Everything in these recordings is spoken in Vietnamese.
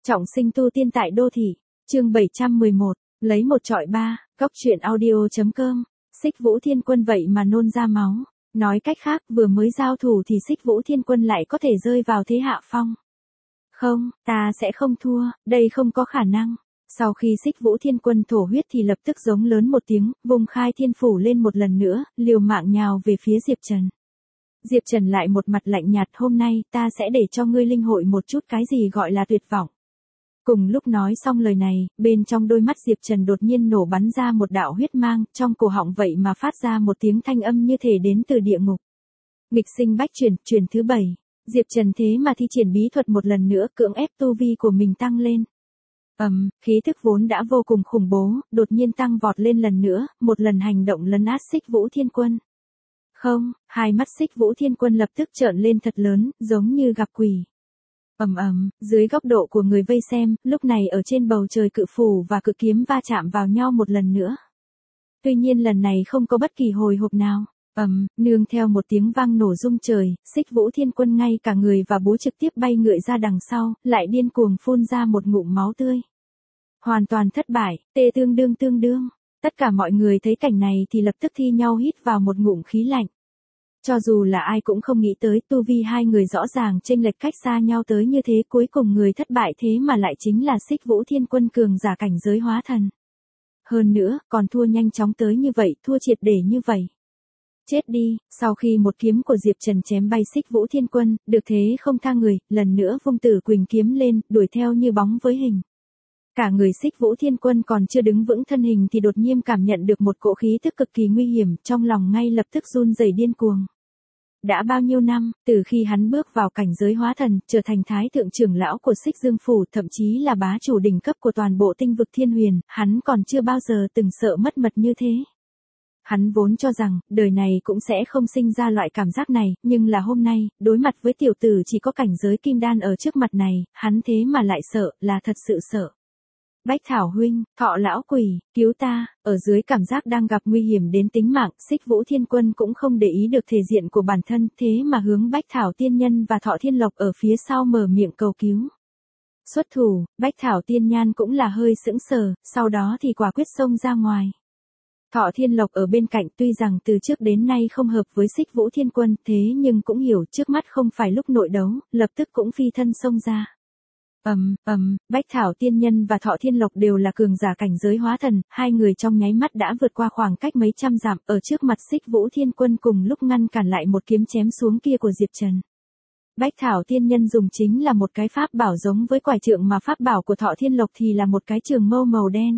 Trọng sinh tu tiên tại đô thị, chương 711, lấy một trọi ba, góc truyện audio.com, Xích Vũ Thiên Quân vậy mà nôn ra máu. Nói cách khác vừa mới giao thủ thì Xích Vũ Thiên Quân lại có thể rơi vào thế hạ phong. Không, ta sẽ không thua, đây không có khả năng. Sau khi Xích Vũ Thiên Quân thổ huyết thì lập tức giống lớn một tiếng, vùng khai thiên phủ lên một lần nữa, liều mạng nhào về phía Diệp Trần. Diệp Trần lại một mặt lạnh nhạt, hôm nay ta sẽ để cho ngươi linh hội một chút cái gì gọi là tuyệt vọng. Cùng lúc nói xong lời này, bên trong đôi mắt Diệp Trần đột nhiên nổ bắn ra một đạo huyết mang, trong cổ họng vậy mà phát ra một tiếng thanh âm như thể đến từ địa ngục. Nghịch sinh bách chuyển, chuyển thứ 7. Diệp Trần thế mà thi triển bí thuật một lần nữa, cưỡng ép tu vi của mình tăng lên. Khí thức vốn đã vô cùng khủng bố, đột nhiên tăng vọt lên lần nữa, một lần hành động lấn át Xích Vũ Thiên Quân. Không, hai mắt Xích Vũ Thiên Quân lập tức trợn lên thật lớn, giống như gặp quỷ. Dưới góc độ của người vây xem, lúc này ở trên bầu trời cự phủ và cự kiếm va chạm vào nhau một lần nữa. Tuy nhiên lần này không có bất kỳ hồi hộp nào. Nương theo một tiếng vang nổ rung trời, Xích Vũ Thiên Quân ngay cả người và búa trực tiếp bay ngựa ra đằng sau, lại điên cuồng phun ra một ngụm máu tươi. Hoàn toàn thất bại, tê tương đương. Tất cả mọi người thấy cảnh này thì lập tức thi nhau hít vào một ngụm khí lạnh. Cho dù là ai cũng không nghĩ tới tu vi hai người rõ ràng chênh lệch cách xa nhau tới như thế, cuối cùng người thất bại thế mà lại chính là Xích Vũ Thiên Quân cường giả cảnh giới hóa thần. Hơn nữa, còn thua nhanh chóng tới như vậy, thua triệt để như vậy. Chết đi, sau khi một kiếm của Diệp Trần chém bay Xích Vũ Thiên Quân, được thế không tha người, lần nữa vung Tử Quỳnh kiếm lên, đuổi theo như bóng với hình. Cả người Xích Vũ Thiên Quân còn chưa đứng vững thân hình thì đột nhiên cảm nhận được một cỗ khí tức cực kỳ nguy hiểm, trong lòng ngay lập tức run rẩy điên cuồng. Đã bao nhiêu năm, từ khi hắn bước vào cảnh giới hóa thần, trở thành thái thượng trưởng lão của Xích Dương Phủ, thậm chí là bá chủ đỉnh cấp của toàn bộ tinh vực Thiên Huyền, hắn còn chưa bao giờ từng sợ mất mật như thế. Hắn vốn cho rằng, đời này cũng sẽ không sinh ra loại cảm giác này, nhưng là hôm nay, đối mặt với tiểu tử chỉ có cảnh giới kim đan ở trước mặt này, hắn thế mà lại sợ, là thật sự sợ. Bách Thảo huynh, Thọ lão quỷ, cứu ta, ở dưới cảm giác đang gặp nguy hiểm đến tính mạng, Xích Vũ Thiên Quân cũng không để ý được thể diện của bản thân, thế mà hướng Bách Thảo Tiên Nhân và Thọ Thiên Lộc ở phía sau mở miệng cầu cứu. Xuất thủ, Bách Thảo Tiên Nhan cũng là hơi sững sờ, sau đó thì quả quyết xông ra ngoài. Thọ Thiên Lộc ở bên cạnh tuy rằng từ trước đến nay không hợp với Xích Vũ Thiên Quân, thế nhưng cũng hiểu trước mắt không phải lúc nội đấu, lập tức cũng phi thân xông ra. Bách Thảo Tiên Nhân và Thọ Thiên Lộc đều là cường giả cảnh giới hóa thần, hai người trong nháy mắt đã vượt qua khoảng cách mấy trăm dặm, ở trước mặt Xích Vũ Thiên Quân cùng lúc ngăn cản lại một kiếm chém xuống kia của Diệp Trần. Bách Thảo Tiên Nhân dùng chính là một cái pháp bảo giống với quải trượng mà pháp bảo của Thọ Thiên Lộc thì là một cái trường mâu màu đen.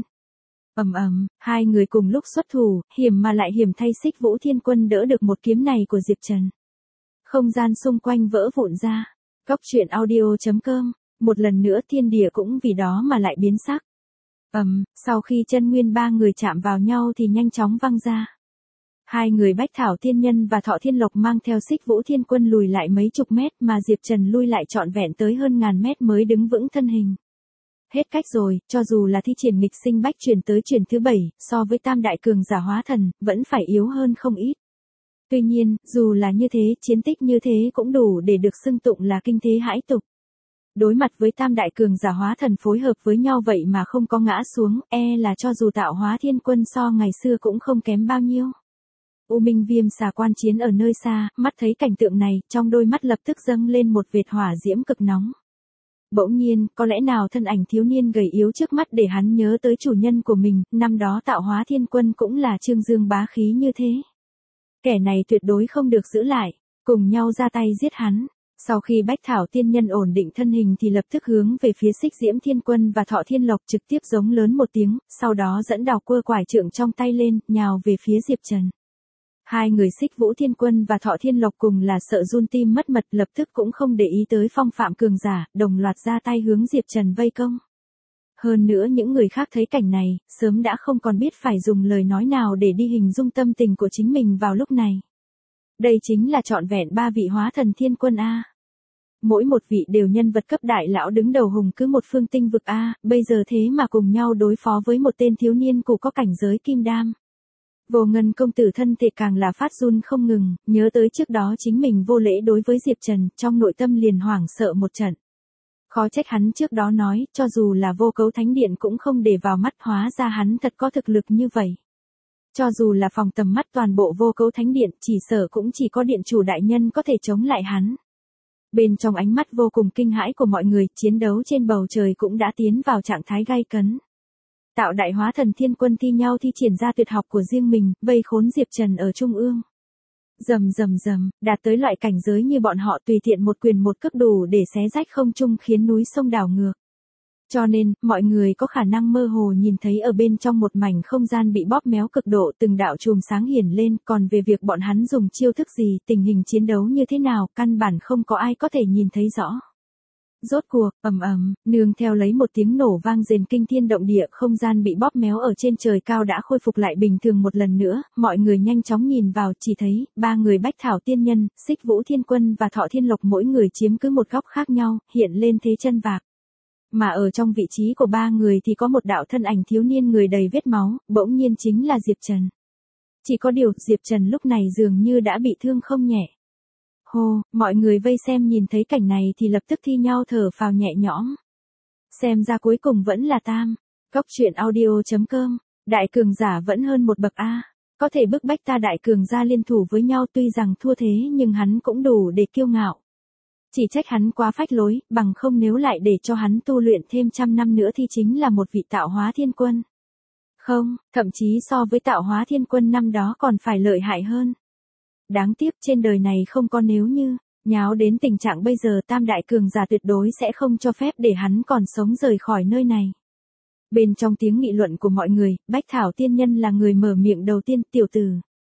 Hai người cùng lúc xuất thủ, hiểm mà lại hiểm thay Xích Vũ Thiên Quân đỡ được một kiếm này của Diệp Trần. Không gian xung quanh vỡ vụn ra. Góc truyện audio.com. Một lần nữa thiên địa cũng vì đó mà lại biến sắc. Sau khi chân nguyên ba người chạm vào nhau thì nhanh chóng văng ra. Hai người Bách Thảo Tiên Nhân và Thọ Thiên Lộc mang theo Xích Vũ Thiên Quân lùi lại mấy chục mét mà Diệp Trần lui lại trọn vẹn tới hơn ngàn mét mới đứng vững thân hình. Hết cách rồi, cho dù là thi triển nghịch sinh bách chuyển tới chuyển thứ 7, so với tam đại cường giả hóa thần, vẫn phải yếu hơn không ít. Tuy nhiên, dù là như thế, chiến tích như thế cũng đủ để được xưng tụng là kinh thế hãi tục. Đối mặt với tam đại cường giả hóa thần phối hợp với nhau vậy mà không có ngã xuống, là cho dù Tạo Hóa Thiên Quân so ngày xưa cũng không kém bao nhiêu. U Minh Viêm xà quan chiến ở nơi xa, mắt thấy cảnh tượng này, trong đôi mắt lập tức dâng lên một vệt hỏa diễm cực nóng. Bỗng nhiên, có lẽ nào thân ảnh thiếu niên gầy yếu trước mắt để hắn nhớ tới chủ nhân của mình, năm đó Tạo Hóa Thiên Quân cũng là trương dương bá khí như thế. Kẻ này tuyệt đối không được giữ lại, cùng nhau ra tay giết hắn. Sau khi Bách Thảo Tiên Nhân ổn định thân hình thì lập tức hướng về phía Xích Diễm Thiên Quân và Thọ Thiên Lộc trực tiếp giống lớn một tiếng, sau đó dẫn đào quơ quải trượng trong tay lên, nhào về phía Diệp Trần. Hai người Xích Vũ Thiên Quân và Thọ Thiên Lộc cùng là sợ run tim mất mật, lập tức cũng không để ý tới phong phạm cường giả, đồng loạt ra tay hướng Diệp Trần vây công. Hơn nữa những người khác thấy cảnh này, sớm đã không còn biết phải dùng lời nói nào để đi hình dung tâm tình của chính mình vào lúc này. Đây chính là trọn vẹn ba vị hóa thần thiên quân A. Mỗi một vị đều nhân vật cấp đại lão đứng đầu hùng cứ một phương tinh vực A, bây giờ thế mà cùng nhau đối phó với một tên thiếu niên cụ có cảnh giới kim đam. Vô Ngân công tử thân thể càng là phát run không ngừng, nhớ tới trước đó chính mình vô lễ đối với Diệp Trần, trong nội tâm liền hoảng sợ một trận. Khó trách hắn trước đó nói, cho dù là vô cấu thánh điện cũng không để vào mắt, hóa ra hắn thật có thực lực như vậy. Cho dù là phòng tầm mắt toàn bộ vô cấu thánh điện, chỉ sợ cũng chỉ có điện chủ đại nhân có thể chống lại hắn. Bên trong ánh mắt vô cùng kinh hãi của mọi người, chiến đấu trên bầu trời cũng đã tiến vào trạng thái gay cấn. Tạo đại hóa thần thiên quân thi nhau thi triển ra tuyệt học của riêng mình, vây khốn Diệp Trần ở trung ương. Rầm rầm rầm, đạt tới loại cảnh giới như bọn họ tùy tiện một quyền một cước đủ để xé rách không trung khiến núi sông đảo ngược. Cho nên, mọi người có khả năng mơ hồ nhìn thấy ở bên trong một mảnh không gian bị bóp méo cực độ từng đạo chùm sáng hiển lên, còn về việc bọn hắn dùng chiêu thức gì, tình hình chiến đấu như thế nào, căn bản không có ai có thể nhìn thấy rõ. Rốt cuộc, ầm ầm, nương theo lấy một tiếng nổ vang rền kinh thiên động địa, không gian bị bóp méo ở trên trời cao đã khôi phục lại bình thường một lần nữa, mọi người nhanh chóng nhìn vào, chỉ thấy, ba người Bách Thảo Tiên Nhân, Xích Vũ Thiên Quân và Thọ Thiên Lộc mỗi người chiếm cứ một góc khác nhau, hiện lên thế chân vạc. Mà ở trong vị trí của ba người thì có một đạo thân ảnh thiếu niên người đầy vết máu, bỗng nhiên chính là Diệp Trần. Chỉ có điều, Diệp Trần lúc này dường như đã bị thương không nhẹ. Hô, mọi người vây xem nhìn thấy cảnh này thì lập tức thi nhau thở phào nhẹ nhõm. Xem ra cuối cùng vẫn là tam. Cóc truyện audio.com, đại cường giả vẫn hơn một bậc A. Có thể bức bách ta đại cường gia liên thủ với nhau, tuy rằng thua thế nhưng hắn cũng đủ để kiêu ngạo. Chỉ trách hắn quá phách lối, bằng không nếu lại để cho hắn tu luyện thêm 100 năm nữa thì chính là một vị tạo hóa thiên quân. Không, thậm chí so với tạo hóa thiên quân năm đó còn phải lợi hại hơn. Đáng tiếc trên đời này không có nếu như, nháo đến tình trạng bây giờ tam đại cường giả tuyệt đối sẽ không cho phép để hắn còn sống rời khỏi nơi này. Bên trong tiếng nghị luận của mọi người, Bách Thảo Tiên Nhân là người mở miệng đầu tiên, tiểu tử.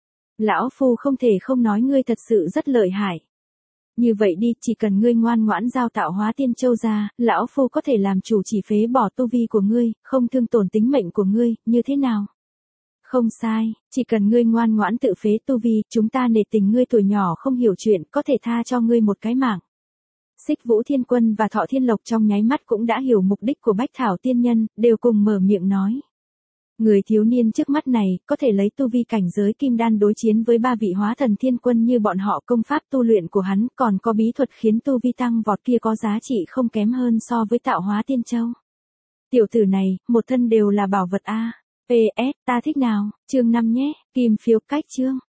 Lão Phu không thể không nói ngươi thật sự rất lợi hại. Như vậy đi, chỉ cần ngươi ngoan ngoãn giao tạo hóa tiên châu ra, Lão Phu có thể làm chủ chỉ phế bỏ tu vi của ngươi, không thương tổn tính mệnh của ngươi, như thế nào? Không sai, chỉ cần ngươi ngoan ngoãn tự phế tu vi, chúng ta nể tình ngươi tuổi nhỏ không hiểu chuyện, có thể tha cho ngươi một cái mạng. Xích Vũ Thiên Quân và Thọ Thiên Lộc trong nháy mắt cũng đã hiểu mục đích của Bách Thảo Tiên Nhân, đều cùng mở miệng nói. Người thiếu niên trước mắt này, có thể lấy tu vi cảnh giới kim đan đối chiến với ba vị hóa thần thiên quân như bọn họ, công pháp tu luyện của hắn, còn có bí thuật khiến tu vi tăng vọt kia có giá trị không kém hơn so với tạo hóa tiên châu. Tiểu tử này, một thân đều là bảo vật A. PS, ta thích nào, chương 5 nhé, kim phiếu cách chương.